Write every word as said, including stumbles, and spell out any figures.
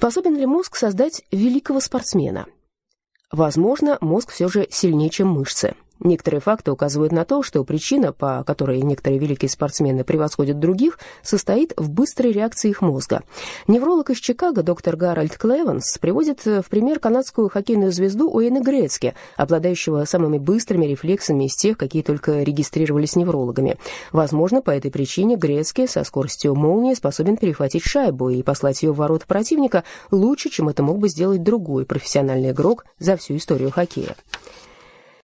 Способен ли мозг создать великого спортсмена? Возможно, мозг все же сильнее, чем мышцы. Некоторые факты указывают на то, что причина, по которой некоторые великие спортсмены превосходят других, состоит в быстрой реакции их мозга. Невролог из Чикаго доктор Гарольд Клевенс приводит в пример канадскую хоккейную звезду Уэйна Грецки, обладающего самыми быстрыми рефлексами из тех, какие только регистрировались неврологами. Возможно, по этой причине Грецки со скоростью молнии способен перехватить шайбу и послать ее в ворота противника лучше, чем это мог бы сделать другой профессиональный игрок за всю историю хоккея.